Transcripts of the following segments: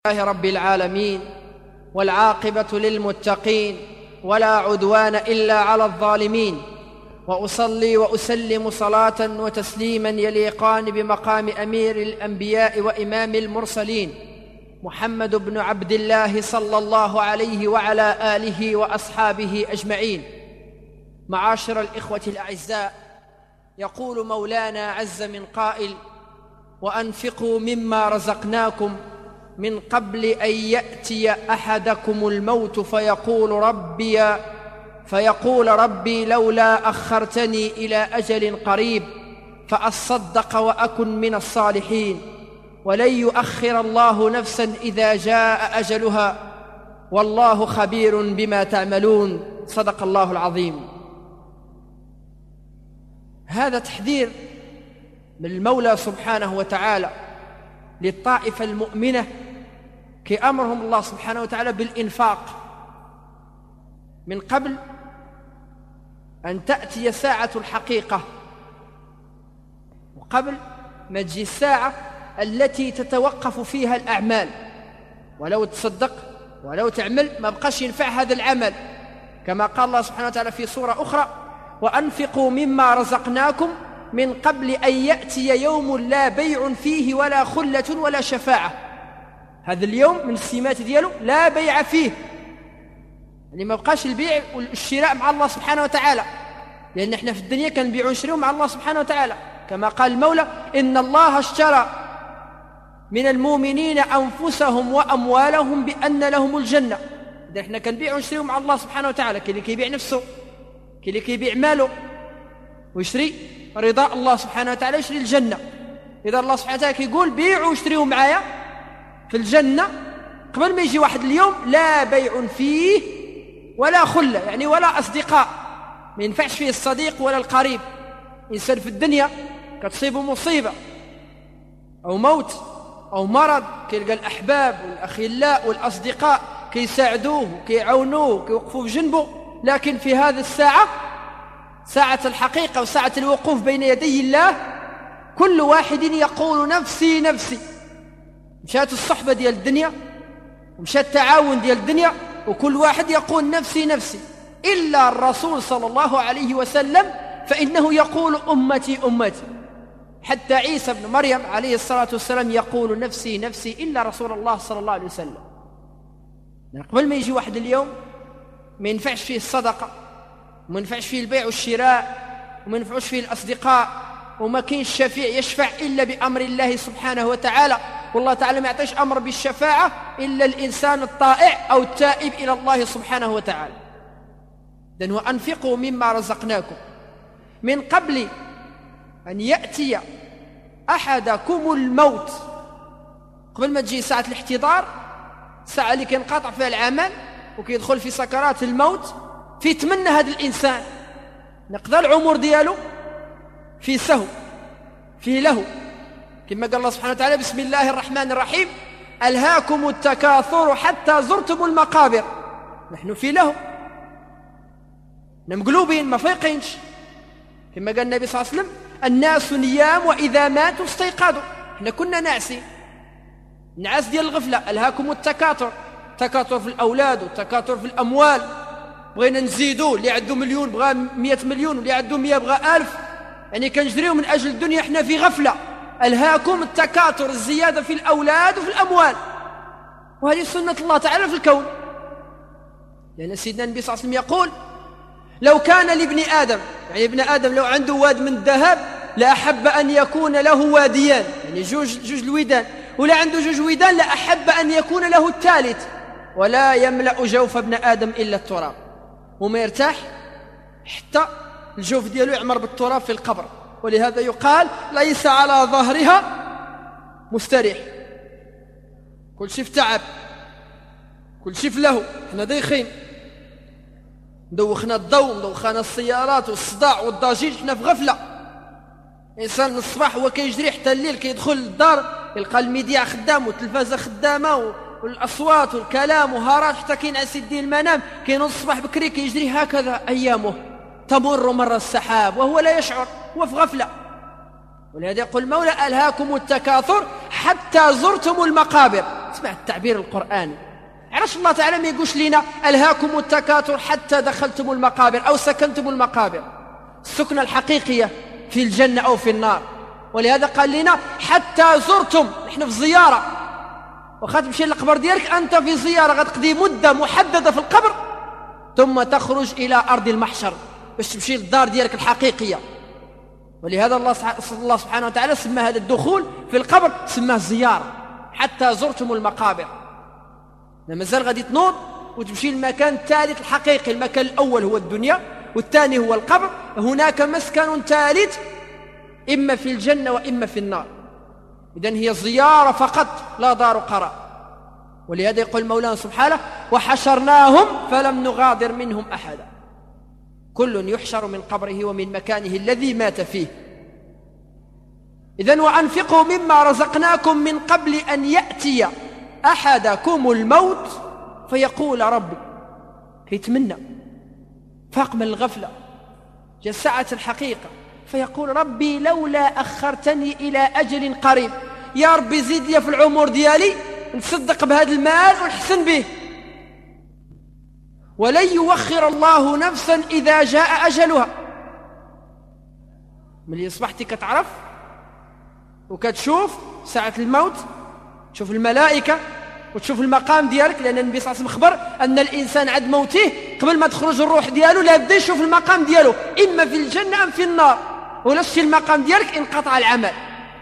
لله رب العالمين، والعاقبة للمتقين، ولا عدوان إلا على الظالمين، وأصلي وأسلم صلاة وتسليما يليقان بمقام أمير الأنبياء وإمام المرسلين محمد بن عبد الله صلى الله عليه وعلى آله وأصحابه أجمعين. معاشر الإخوة الأعزاء، يقول مولانا عز من قائل: وأنفقوا مما رزقناكم من قبل أن يأتي أحدكم الموت فيقول ربي لولا أخرتني إلى أجل قريب فأصدق وأكن من الصالحين، ولن يؤخر الله نفسا إذا جاء أجلها، والله خبير بما تعملون. صدق الله العظيم. هذا تحذير من المولى سبحانه وتعالى للطائفة المؤمنة، كي أمرهم الله سبحانه وتعالى بالإنفاق من قبل أن تأتي ساعة الحقيقة، وقبل ما تجي الساعة التي تتوقف فيها الأعمال، ولو تصدق ولو تعمل ما بقاش ينفع هذا العمل، كما قال الله سبحانه وتعالى في سورة أخرى: وأنفقوا مما رزقناكم من قبل أن يأتي يوم لا بيع فيه ولا خلة ولا شفاعة. هذا اليوم من السمات دياله لا بيع فيه، يعني ما بقاش البيع والشراء مع الله سبحانه وتعالى، لأن احنا في الدنيا كنبيع ونشريو مع الله سبحانه وتعالى، كما قال المولى: إن الله اشترى من المؤمنين أنفسهم وأموالهم بأن لهم الجنة. إذا احنا كنبيع ونشريو مع الله سبحانه وتعالى، كي اللي كيبيع نفسه، كي اللي كيبيع ماله ويشري رضاء الله سبحانه وتعالى، يشري الجنة. إذا الله سبحانه وتعالى كيقول بيعوا واشتريوا معايا في الجنة، قبل ما يجي واحد اليوم لا بيع فيه ولا خلة، يعني ولا أصدقاء، ما ينفعش فيه الصديق ولا القريب. إنسان في الدنيا كتصيبه مصيبة أو موت أو مرض، كيلقى الأحباب والأخلاء والأصدقاء كيساعدوه كيعاونوه كيوقفوا بجنبه، لكن في هذه الساعة، ساعة الحقيقة وساعة الوقوف بين يدي الله، كل واحد يقول نفسي نفسي. مشات الصحبة ديال الدنيا ومشات التعاون ديال الدنيا، وكل واحد يقول نفسي نفسي، إلا الرسول صلى الله عليه وسلم فإنه يقول أمتي أمتي. حتى عيسى بن مريم عليه الصلاة والسلام يقول نفسي نفسي، إلا رسول الله صلى الله عليه وسلم. قبل ما يجي واحد اليوم ما ينفعش فيه الصدقة، وما ينفعش فيه البيع والشراء، وما ينفعش فيه الأصدقاء، وما كاينش شفيع يشفع إلا بأمر الله سبحانه وتعالى، والله تعالى ما يعطيش أمر بالشفاعة إلا الإنسان الطائع أو التائب إلى الله سبحانه وتعالى. إذن وأنفقوا مما رزقناكم من قبل أن يأتي أحدكم الموت، قبل ما تجي ساعة الاحتضار، الساعة اللي كينقطع فيها العمل وكيدخل في سكرات الموت، في تمنى هذا الإنسان نقضى العمر دياله في سهو، في لهو، كما قال الله سبحانه وتعالى: بسم الله الرحمن الرحيم: ألهاكم التكاثر حتى زرتم المقابر. نحن في لهو، مقلوبين ما فايقينش، كما قال النبي صلى الله عليه وسلم: الناس نيام وإذا ماتوا استيقظوا. احنا كنا ناعسين، نعاس ديال الغفلة. ألهاكم التكاثر، تكاثر في الأولاد والتكاثر في الأموال، بغينا نزيدوا، اللي عنده مليون بغى 100 مليون، واللي عنده 100 بغى 1000، يعني كنجريو من أجل الدنيا، احنا في غفلة. ألهاكم التكاثر، الزيادة في الأولاد وفي الأموال، وهذه سنة الله تعالى في الكون. لأن سيدنا النبي صلى الله عليه وسلم يقول: لو كان لابن آدم، يعني ابن آدم لو عنده واد من الذهب لأحب أن يكون له واديان، يعني جوج الودان، ولا عنده جوج ودان لأحب أن يكون له الثالث، ولا يملأ جوف ابن آدم إلا التراب، وما يرتاح حتى الجوف ديالو يعمر بالتراب في القبر. ولهذا يقال: ليس على ظهرها مستريح. كل شيء في تعب، كل شيء في له. احنا دايخين، مدوخنا الضوء، مدوخنا السيارات والصداع والضجيج، احنا في غفلة. إنسان من الصباح هو كيجري حتى الليل، كيدخل للدار يلقى الميديا خدام والتلفازة خدامة والأصوات والكلام وهارات حتى كينعس يديه المنام، كينوض الصباح بكري كيجري. هكذا أيامه تمر مر السحاب وهو لا يشعر، هو في غفلة. ولهذا يقول المولى: ألهاكم التكاثر حتى زرتم المقابر. اسمع التعبير القرآني. علاش الله تعالى ما يقولش لنا ألهاكم التكاثر حتى دخلتم المقابر أو سكنتم المقابر؟ السكنة الحقيقية في الجنة أو في النار. ولهذا قال لنا حتى زرتم، نحن في زيارة، وخا تمشي للقبر ديالك أنت في زيارة، غتقضي مدة محددة في القبر ثم تخرج إلى أرض المحشر باش تمشي للدار ديالك الحقيقية. ولهذا الله سبحانه وتعالى سمى هذا الدخول في القبر سماه زيارة، حتى زرتم المقابر. مازال غادي تنوض وتمشي للمكان الثالث الحقيقي. المكان الأول هو الدنيا والثاني هو القبر، هناك مسكن ثالث إما في الجنة وإما في النار. إذن هي زيارة فقط لا دار قرار. ولهذا يقول مولانا سبحانه وحشرناهم فلم نغادر منهم أحدا. كل يحشر من قبره ومن مكانه الذي مات فيه. إذن وأنفقوا مما رزقناكم من قبل أن يأتي أحدكم الموت فيقول ربي، كيتمنى فاق من الغفلة، جاء ساعة الحقيقة، فيقول ربي لولا أخرتني إلى أجل قريب، يا ربي زيد لي في العمر ديالي نتصدق بهذا المال ونحسن به. ولن يوخر الله نفسا إذا جاء أجلها. ملي أصبحتي كتعرف وكتشوف ساعة الموت، تشوف الملائكة وتشوف المقام ديالك، لأن النبي صلى الله عليه وسلم خبر أن الإنسان عند موته قبل ما تخرج الروح ديالو لابد يشوف المقام ديالو إما في الجنة أم في النار، ولا شتي المقام ديالك انقطع العمل.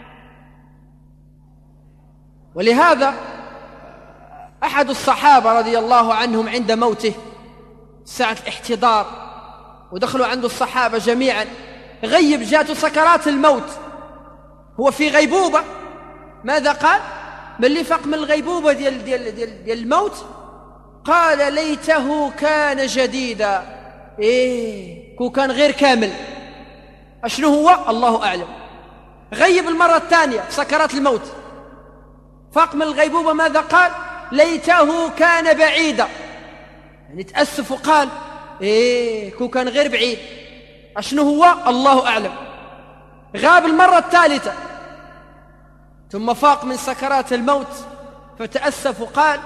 ولهذا أحد الصحابة رضي الله عنهم عند موته ساعة الاحتضار ودخلوا عنده الصحابة جميعا، غيب جاته سكرات الموت، هو في غيبوبة. ماذا قال؟ من اللي فاق من الغيبوبة ديال الموت قال ليته كان جديدا. كو كان غير كامل. أشنو هو؟ الله أعلم. غيب المرة الثانية في سكرات الموت، فاق من الغيبوبة، ماذا قال؟ ليته كان بعيدا، يعني تأسف وقال كو كان غير بعيد. أشنو هو؟ الله أعلم. غاب المرة الثالثة ثم فاق من سكرات الموت فتأسف وقال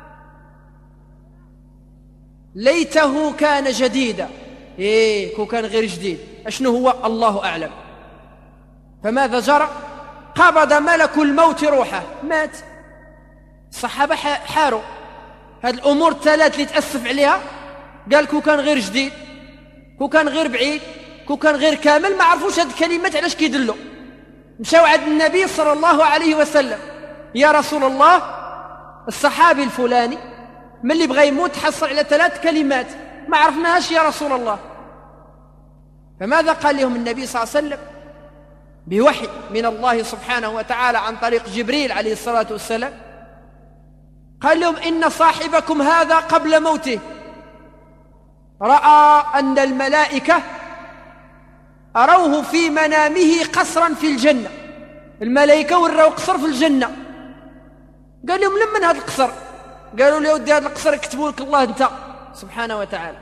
ليته كان جديدا. كو كان غير جديد. أشنو هو؟ الله أعلم. فماذا جرى؟ قبض ملك الموت روحه، مات. الصحابة حاروا هذه الأمور الثلاث اللي تأسف عليها، قال كو كان غير جديد، كو كان غير بعيد، كو كان غير كامل، ما عرفوش هذه الكلمات علاش كيدلوا. مشاو عند النبي صلى الله عليه وسلم، يا رسول الله الصحابي الفلاني من اللي بغى يموت حصل على 3 كلمات ما عرفناهاش يا رسول الله. فماذا قال لهم النبي صلى الله عليه وسلم بوحي من الله سبحانه وتعالى عن طريق جبريل عليه الصلاة والسلام؟ قال لهم إن صاحبكم هذا قبل موته رأى أن الملائكة أروه في منامه قصرا في الجنة. الملائكة وراو قصر في الجنة. قال لهم لمن هذا القصر؟ قالوا له ودي هذا القصر يكتبوا لك الله انت سبحانه وتعالى.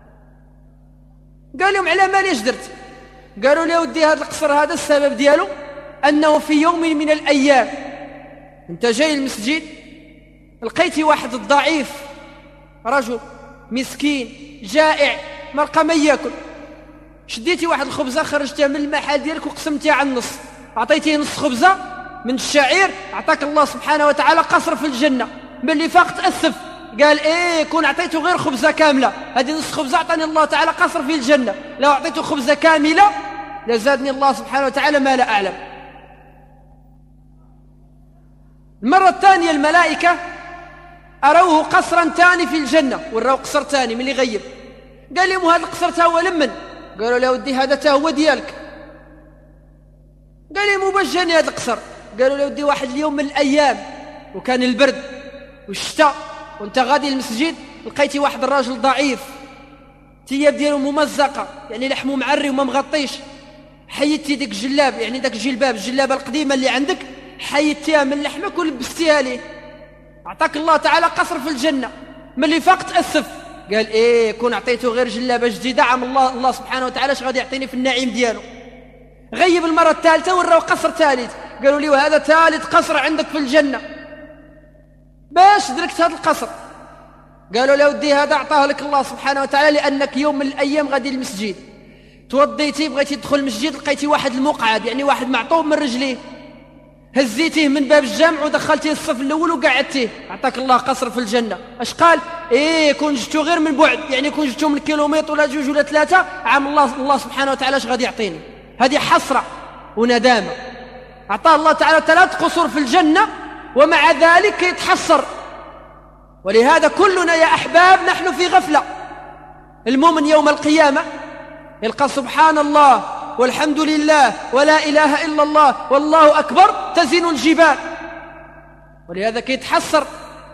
قال لهم على ماليش درت؟ قالوا له ودي هذا القصر هذا السبب ديالو أنه في يوم من الأيام انت جاي المسجد لقيتي واحد الضعيف، رجل مسكين جائع ما لقى ما ياكل، شديتي واحد الخبزة خرجتها من المحل ديالك وقسمتيها على النص، أعطيتيه نص خبزة من الشعير، أعطاك الله سبحانه وتعالى قصر في الجنة. باللي فاق تأسف قال كون أعطيته غير خبزة كاملة، هذه نص خبزة أعطاني الله تعالى قصر في الجنة، لو أعطيته خبزة كاملة لزادني الله سبحانه وتعالى ما لا أعلم. المرة الثانية الملائكة أروه قصرا ثاني في الجنة، وراو قصر ثاني من اللي غيب. قال لهم هذا القصر تهوى لمن؟ قالوا له ودي هذا تهوى ديالك. قال لهم باش جاني هذا القصر؟ قالوا له ودي واحد اليوم من الأيام وكان البرد والشتاء وانت غادي المسجد لقيتي واحد الراجل ضعيف الثياب ديالو ممزقة، يعني لحمه معري وما مغطيش، حيدتي ديك الجلاب، يعني داك الجلابة القديمة اللي عندك حيدتيها من لحمك ولبستيها ليه، أعطاك الله تعالى قصر في الجنة. من اللي فاق تأسف قال كون أعطيته غير جلابة جديدة عم الله سبحانه وتعالى اش غادي يعطيني في النعيم ديالو. غيب المرة الثالثة وراو قصر ثالث، قالوا لي وهذا ثالث قصر عندك في الجنة. باش دركت هذا القصر؟ قالوا له ودي هذا أعطاه لك الله سبحانه وتعالى لأنك يوم من الأيام غادي للمسجد، توضيتي بغيتي تدخل المسجد لقيتي واحد المقعد، يعني واحد معطوب من رجليه، هزيتيه من باب الجامع ودخلتيه الصف الأول وقعدتيه، أعطاك الله قصر في الجنة. اش قال؟ كون جبتو غير من بعد، يعني كون جبتو من كيلومتر ولا 2 ولا 3 عام، الله سبحانه وتعالى اش غادي يعطيني؟ هذه حسرة وندامة. أعطاه الله تعالى 3 قصور في الجنة ومع ذلك يتحسر. ولهذا كلنا يا أحباب نحن في غفلة. المؤمن يوم القيامة يلقى سبحان الله والحمد لله ولا إله إلا الله والله أكبر تزن الجبال، ولهذا كيتحسر.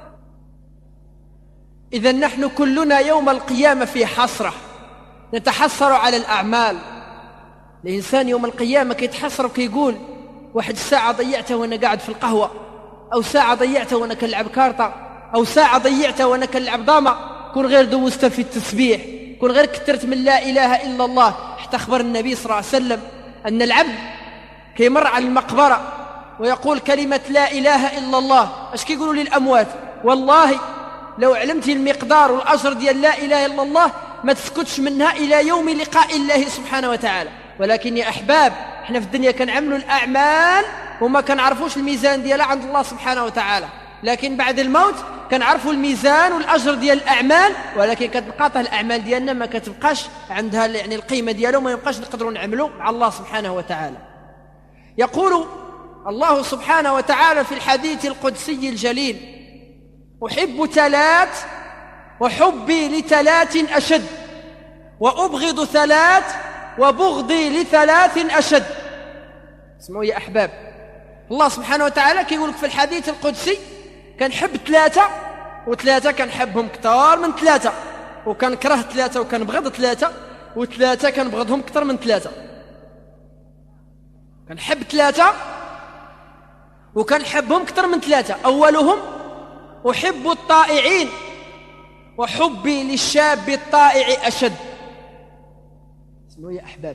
إذن نحن كلنا يوم القيامة في حسرة، نتحسر على الأعمال. الإنسان يوم القيامة كيتحسر وكيقول واحد ساعة ضيعتها وأنا قاعد في القهوة، أو ساعة ضيعتها وأنا كنلعب كارطة، أو ساعة ضيعتها وأنا كنلعب ضامة. كون غير دوزتها في التسبيح، كون غير كثرت من لا إله إلا الله. حتى أخبر النبي صلى الله عليه وسلم أن العبد كيمر على المقبرة ويقول كلمة لا إله إلا الله. اش كيقولوا للأموات؟ والله لو علمتي المقدار والأجر ديال لا إله إلا الله ما تسكتش منها إلى يوم لقاء الله سبحانه وتعالى. ولكن يا أحباب احنا في الدنيا كنعملوا الأعمال وما كنعرفوش الميزان ديالها عند الله سبحانه وتعالى، لكن بعد الموت كنعرفوا الميزان والأجر ديال الأعمال، ولكن كتنقاطع الأعمال ديالنا ما كتبقاش عندها يعني القيمة ديالها، وما يبقاش نقدروا نعملوا مع الله سبحانه وتعالى. يقول الله سبحانه وتعالى في الحديث القدسي الجليل: أحب 3 وحبي ل3 أشد، وأبغض 3 وبغضي ل3 أشد. اسمعوا يا أحباب، الله سبحانه وتعالى كيقول لك في الحديث القدسي كنحب 3 و3 كنحبهم كثار من 3، وكنكره 3 وكنبغض 3، و3 كنبغضهم كثر من 3. كنحب 3 وكنحبهم كثر من 3. أولهم أحب الطائعين وحبي للشاب الطائع أشد. اسمعوا يا أحباب،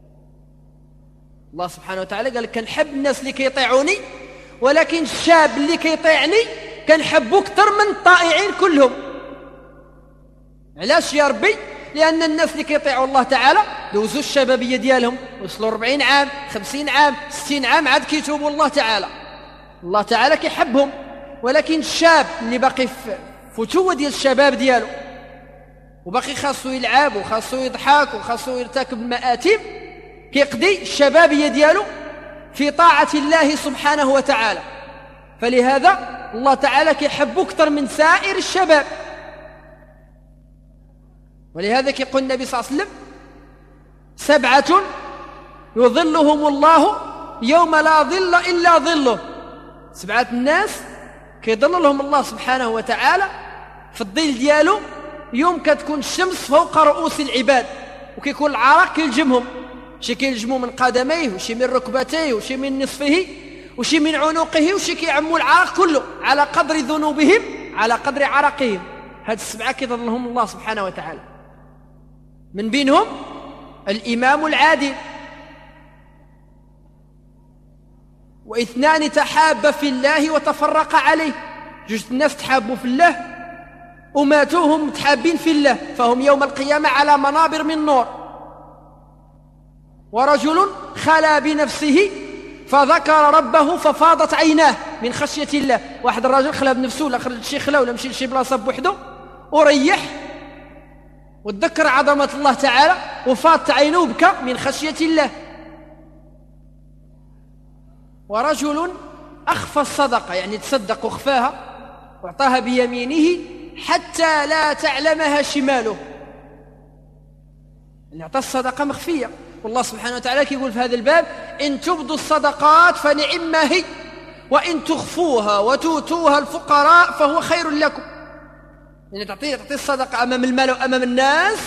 الله سبحانه وتعالى قال كنحب الناس اللي كيطيعوني، ولكن الشاب اللي كيطيعني كنحبه كثر من الطائعين كلهم. علاش يا ربي؟ لأن الناس اللي كيطيعوا الله تعالى دوزوا الشبابية ديالهم، وصلوا 40 عام 50 عام 60 عام عاد كيتوبوا الله تعالى، الله تعالى كيحبهم. ولكن الشاب اللي باقي في فتوة ديال الشباب ديالو وباقي خاصو يلعب وخاصو يضحك وخاصو يرتكب المآثم، كيقضي الشبابية ديالو في طاعة الله سبحانه وتعالى. فلهذا الله تعالى كيحبه أكثر من سائر الشباب. ولهذا كيقول النبي صلى الله عليه وسلم: 7 يظلهم الله يوم لا ظل إلا ظله. 7 الناس كيظل لهم الله سبحانه وتعالى في الظل ديالو يوم كتكون الشمس فوق رؤوس العباد، وكيكون العرق كيلجمهم، شي كيلجموا من قدميه، وشي من ركبتيه، وشي من نصفه، وشي من عنقه، وشي كيعموا العرق كله على قدر ذنوبهم على قدر عرقهم. هاد 7 كيظلهم الله سبحانه وتعالى. من بينهم الإمام العادل، و2 تحابا في الله وتفرقا عليه. 2 الناس تحابوا في الله وماتوهم متحابين في الله، فهم يوم القيامة على منابر من نور. ورجل خلا بنفسه فذكر ربه ففاضت عيناه من خشية الله. واحد الرجل خلا بنفسه، ولا خرج شي خلا، ولا مشي لشي بلاصة بوحده وريح وتذكر عظمة الله تعالى وفاضت عينه وبكى من خشية الله. ورجل أخفى الصدقة، يعني تصدق وخفاها واعطاها بيمينه حتى لا تعلمها شماله، يعني اعطى الصدقة مخفية. والله سبحانه وتعالى يقول في هذا الباب: إن تبدوا الصدقات فنعما هي، وإن تخفوها وتؤتوها الفقراء فهو خير لكم. يعني تعطي الصدقة أمام المال وأمام الناس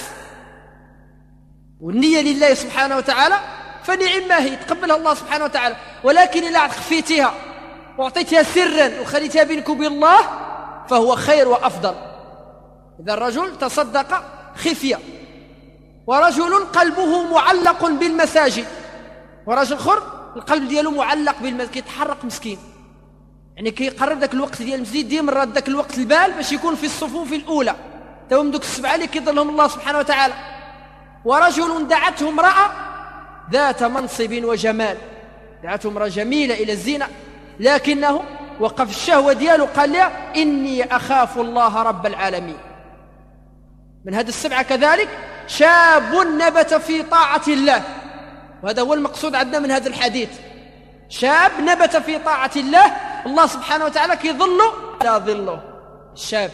والنية لله سبحانه وتعالى فنعما هي، تقبلها الله سبحانه وتعالى. ولكن إذا خفيتها وأعطيتها سرا وخليتها بينك وبين الله فهو خير وأفضل. إذا الرجل تصدق خفية. ورجل قلبه معلق بالمساجد، ورجل اخر القلب دياله معلق بالمساجد، كيتحرق مسكين، يعني كيقرب داك الوقت ديال المسجد ديما راد داك الوقت البال باش يكون في الصفوف الأولى، تاهم دوك السبعة اللي كيظلهم الله سبحانه وتعالى. ورجل دعته امرأة ذات منصب وجمال، دعته امرأة جميلة إلى الزنا، لكنه وقف الشهوة ديالو قال لها إني أخاف الله رب العالمين. من هذه السبعة كذلك شاب نبت في طاعة الله، وهذا هو المقصود عندنا من هذا الحديث. شاب نبت في طاعة الله، الله سبحانه وتعالى كيظله لا ظله. الشاب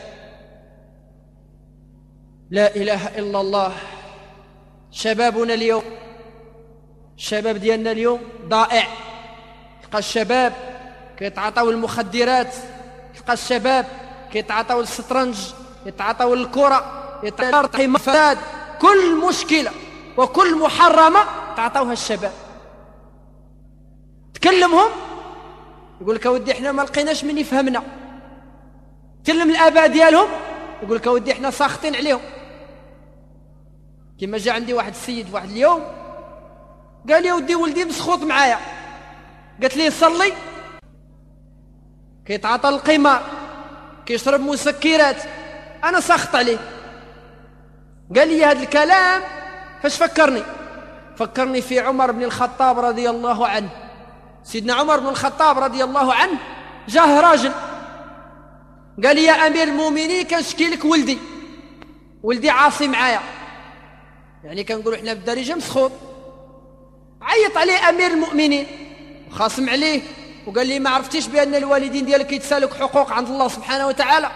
لا إله إلا الله. شبابنا اليوم، الشباب ديالنا اليوم ضائع. تلقى الشباب كيتعاطوا المخدرات، تلقى الشباب كيتعاطوا الشطرنج، يتعاطوا الكرة، يتعاطوا الفساد، كل مشكلة وكل محرمة تعطوها الشباب. تكلمهم يقول لك اودي احنا ما لقيناش من يفهمنا. تكلم الآباء ديالهم يقول لك اودي احنا ساخطين عليهم. كما جاء عندي واحد السيد واحد اليوم قال لي ودي ولدي مسخوط معايا، قالت لي صلي، كيتعاطى القمار، كيشرب مسكرات، انا ساخط عليه. قال لي هذا الكلام فاش فكرني في عمر بن الخطاب رضي الله عنه. سيدنا عمر بن الخطاب رضي الله عنه جاه راجل قال لي يا امير المؤمنين كنشكي لك ولدي عاصي معايا، يعني كنقولوا احنا بالدارجه مسخوط. عيط عليه امير المؤمنين وخاصم عليه وقال لي ما عرفتيش بان الوالدين ديالك يتسالك حقوق عند الله سبحانه وتعالى؟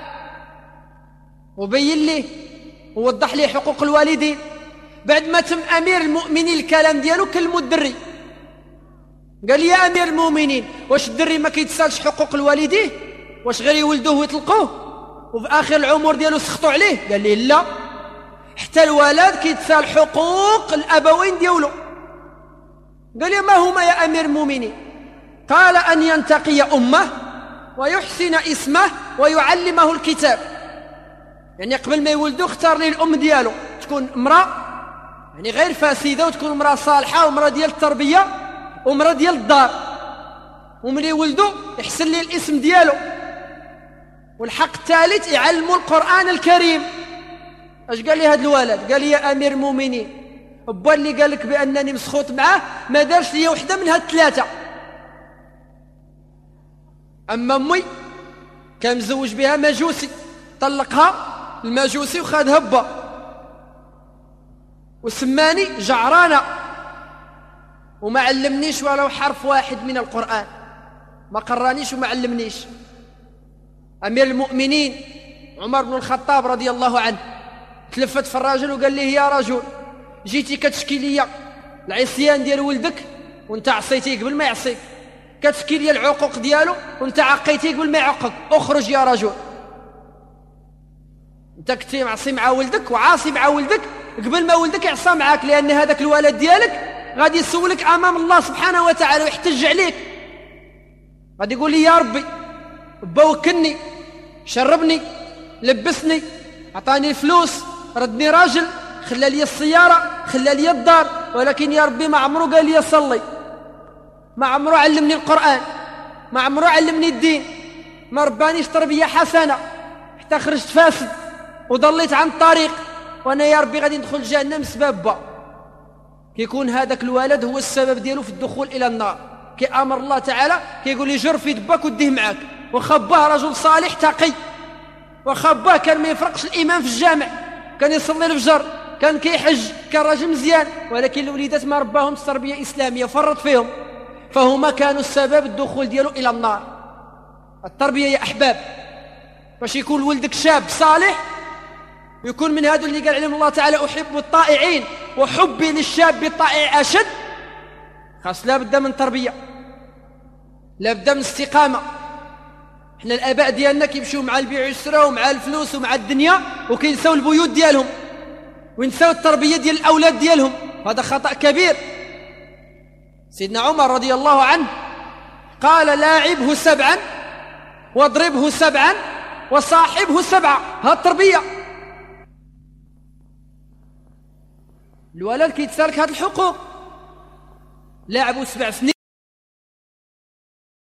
وبين ليه ووضح ليه حقوق الوالدين. بعد ما تم امير المؤمنين الكلام ديالو كلمو الدري، قال لي يا امير المؤمنين واش الدري ما كيتسالش حقوق الوالدين؟ واش غير يولدوه ويطلقوه وفي اخر العمر ديالو سخطوا عليه؟ قال لي لا، حتى الولد كيتسال حقوق الابوين ديالو. قال لي ما هما يا امير المؤمنين؟ قال ان ينتقي امه ويحسن اسمه ويعلمه الكتاب. يعني قبل ما يولدوه اختار لي الام ديالو تكون امراه يعني غير فاسده، وتكون امراه صالحه وامراه ديال التربيه وامراه ديال الدار، وملي يولدوا يحسن لي الاسم ديالو. والحق الثالث يعلموا القران الكريم. اش قال لي هذا الولد؟ قال لي يا امير المؤمنين با اللي قال لك بانني مسخوط معاه ما دارش لي وحده من هاد الثلاثه. اما امي كان مزوج بها مجوسي، طلقها المجوسي وخذ هبه وسماني جعرانه وما علمنيش ولو حرف واحد من القرآن، ما قرانيش وما علمنيش. أمير المؤمنين عمر بن الخطاب رضي الله عنه تلفت في الراجل وقال لي يا رجل جيتي كتشكي لي العصيان ديال ولدك وانت عصيتيه قبل ما يعصيك، كتشكي لي العقوق ديالو وانت عقيتيه قبل ما يعقك، اخرج يا رجل. انت كنتي معصي مع ولدك وعاصي مع ولدك قبل ما ولدك يعصى معاك، لأن هذاك الولد ديالك غادي يسولك امام الله سبحانه وتعالى ويحتج عليك. غادي يقول لي يا ربي با وكلني، شربني، لبسني، عطاني الفلوس، ردني راجل، خلى لي السياره، خلى لي الدار، ولكن يا ربي ما عمرو قال لي صلي، ما عمرو علمني القران، ما عمرو علمني الدين، ما ربانيش تربيه حسنه حتى خرجت فاسد وضليت عن الطريق، وانا يا ربي غادي ندخل جهنم بسبب با. كيكون هذاك الولد هو السبب ديالو في الدخول الى النار. كيامر الله تعالى كيقول لي جر في دباك وديه معاك. وخباه رجل صالح تقي، وخباه كان ما يفرقش الامام في الجامع، كان يصلي الفجر، كان كيحج، كان راجل مزيان، ولكن الوليدات ما رباهمش تربيه اسلاميه، فرط فيهم، فهما كانوا السبب الدخول ديالو الى النار. التربيه يا احباب باش يكون ولدك شاب صالح يكون من هذو اللي قال عليهم الله تعالى أحب الطائعين وحبي للشاب الطائع أشد. خاص لا بد من تربية، لا بد من استقامة. احنا الآباء ديالنا كيمشيو مع البيع والشراء ومع الفلوس ومع الدنيا وكينساو البيوت ديالهم وينساو التربية ديال الأولاد ديالهم، هذا خطأ كبير. سيدنا عمر رضي الله عنه قال لاعبه 7 واضربه 7 وصاحبه 7، هذه التربية. الولد كيتسالك هذه الحقوق، لاعبه 7 سنين